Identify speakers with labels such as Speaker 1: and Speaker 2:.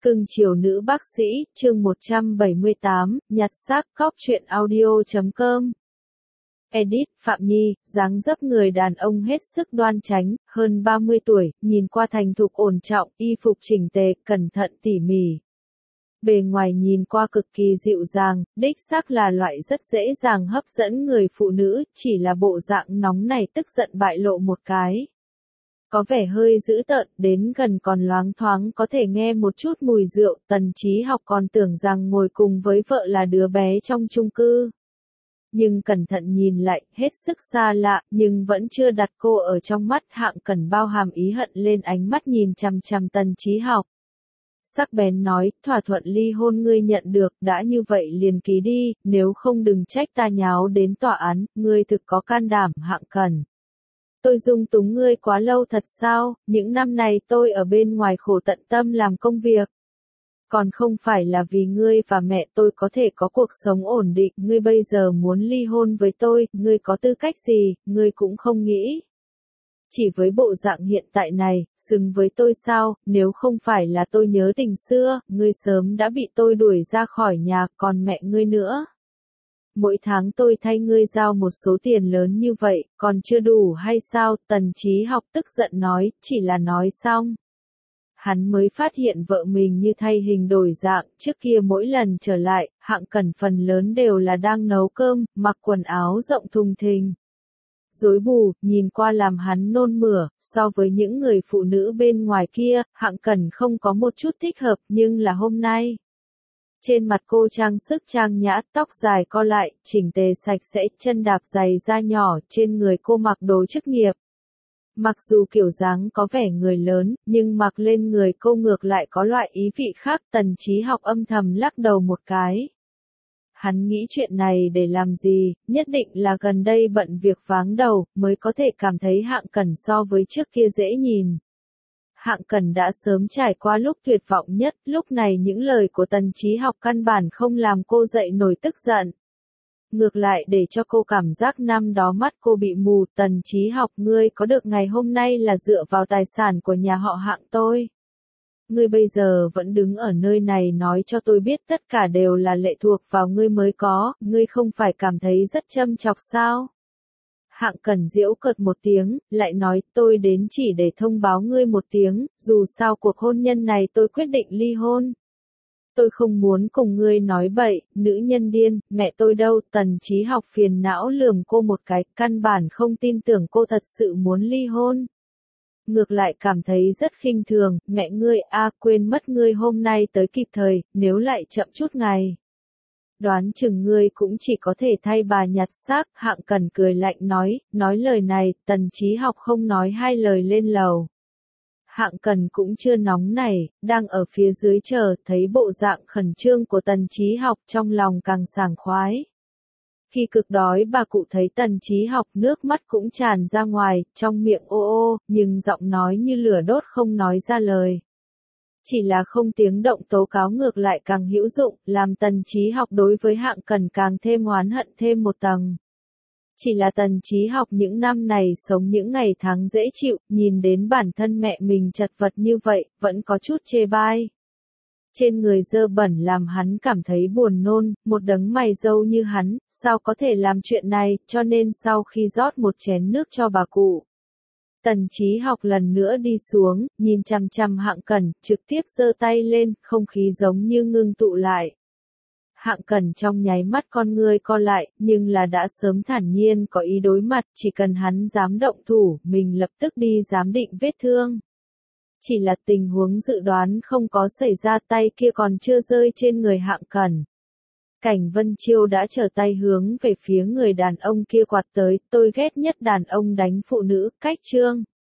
Speaker 1: Cưng chiều nữ bác sĩ, chương 178, nhặt xác, cóc truyện audio.com. Edit, Phạm Nhi, dáng dấp người đàn ông hết sức đoan chánh, hơn 30 tuổi, nhìn qua thành thục ổn trọng, y phục chỉnh tề, cẩn thận tỉ mỉ. Bề ngoài nhìn qua cực kỳ dịu dàng, đích xác là loại rất dễ dàng hấp dẫn người phụ nữ, chỉ là bộ dạng nóng này tức giận bại lộ một cái. Có vẻ hơi dữ tợn, đến gần còn loáng thoáng có thể nghe một chút mùi rượu, Tần Chí Học còn tưởng rằng ngồi cùng với vợ là đứa bé trong chung cư. Nhưng cẩn thận nhìn lại, hết sức xa lạ, nhưng vẫn chưa đặt cô ở trong mắt. Hạng Cẩn bao hàm ý hận lên ánh mắt nhìn chằm chằm Tần Chí Học. Sắc bén nói, thỏa thuận ly hôn ngươi nhận được, đã như vậy liền ký đi, nếu không đừng trách ta nháo đến tòa án, ngươi thực có can đảm. Hạng Cẩn. Tôi dung túng ngươi quá lâu thật sao, những năm này tôi ở bên ngoài khổ tận tâm làm công việc. Còn không phải là vì ngươi và mẹ tôi có thể có cuộc sống ổn định, ngươi bây giờ muốn ly hôn với tôi, ngươi có tư cách gì, ngươi cũng không nghĩ. Chỉ với bộ dạng hiện tại này, xứng với tôi sao, nếu không phải là tôi nhớ tình xưa, ngươi sớm đã bị tôi đuổi ra khỏi nhà, còn mẹ ngươi nữa. Mỗi tháng tôi thay ngươi giao một số tiền lớn như vậy, còn chưa đủ hay sao? Tần Chí Học tức giận nói, chỉ là nói xong. Hắn mới phát hiện vợ mình như thay hình đổi dạng, trước kia mỗi lần trở lại, Hạng Cẩn phần lớn đều là đang nấu cơm, mặc quần áo rộng thùng thình. Rối bù, nhìn qua làm hắn nôn mửa, so với những người phụ nữ bên ngoài kia, Hạng Cẩn không có một chút thích hợp, nhưng là hôm nay. Trên mặt cô trang sức trang nhã, tóc dài co lại, chỉnh tề sạch sẽ, chân đạp giày da nhỏ, trên người cô mặc đồ chức nghiệp. Mặc dù kiểu dáng có vẻ người lớn, nhưng mặc lên người cô ngược lại có loại ý vị khác. Tần Chí Học âm thầm lắc đầu một cái. Hắn nghĩ chuyện này để làm gì, nhất định là gần đây bận việc váng đầu, mới có thể cảm thấy Hạng Cẩn so với trước kia dễ nhìn. Hạng Cẩn đã sớm trải qua lúc tuyệt vọng nhất, lúc này những lời của Tần Chí Học căn bản không làm cô dậy nổi tức giận. Ngược lại để cho cô cảm giác năm đó mắt cô bị mù. Tần Chí Học, ngươi có được ngày hôm nay là dựa vào tài sản của nhà họ Hạng tôi. Ngươi bây giờ vẫn đứng ở nơi này nói cho tôi biết tất cả đều là lệ thuộc vào ngươi mới có, ngươi không phải cảm thấy rất châm chọc sao? Hạng Cẩn giễu cợt một tiếng, lại nói, tôi đến chỉ để thông báo ngươi một tiếng, dù sao cuộc hôn nhân này tôi quyết định ly hôn. Tôi không muốn cùng ngươi nói bậy, nữ nhân điên, mẹ tôi đâu? Tần Chí Học phiền não lườm cô một cái, căn bản không tin tưởng cô thật sự muốn ly hôn. Ngược lại cảm thấy rất khinh thường, mẹ ngươi quên mất ngươi hôm nay tới kịp thời, nếu lại chậm chút ngày. Đoán chừng ngươi cũng chỉ có thể thay bà nhặt xác. Hạng Cẩn cười lạnh nói lời này, Tần Chí Học không nói hai lời lên lầu. Hạng Cẩn cũng chưa nóng nảy, đang ở phía dưới chờ, thấy bộ dạng khẩn trương của Tần Chí Học trong lòng càng sảng khoái. Khi cực đói bà cụ thấy Tần Chí Học nước mắt cũng tràn ra ngoài, trong miệng ô ô, nhưng giọng nói như lửa đốt không nói ra lời. Chỉ là không tiếng động tố cáo ngược lại càng hữu dụng, làm Tần Chí Học đối với Hạng Cẩn càng thêm oán hận thêm một tầng. Chỉ là Tần Chí Học những năm này sống những ngày tháng dễ chịu, nhìn đến bản thân mẹ mình chật vật như vậy, vẫn có chút chê bai. Trên người dơ bẩn làm hắn cảm thấy buồn nôn, một đấng mày râu như hắn, sao có thể làm chuyện này, cho nên sau khi rót một chén nước cho bà cụ. Tần Chí Học lần nữa đi xuống, nhìn chằm chằm Hạng Cẩn, trực tiếp giơ tay lên, không khí giống như ngưng tụ lại. Hạng Cẩn trong nháy mắt con ngươi co lại, nhưng là đã sớm thản nhiên có ý đối mặt, chỉ cần hắn dám động thủ, mình lập tức đi giám định vết thương. Chỉ là tình huống dự đoán không có xảy ra, tay kia còn chưa rơi trên người Hạng Cẩn. Cảnh Vân Chiêu đã trở tay hướng về phía người đàn ông kia quạt tới, tôi ghét nhất đàn ông đánh phụ nữ, cách chương.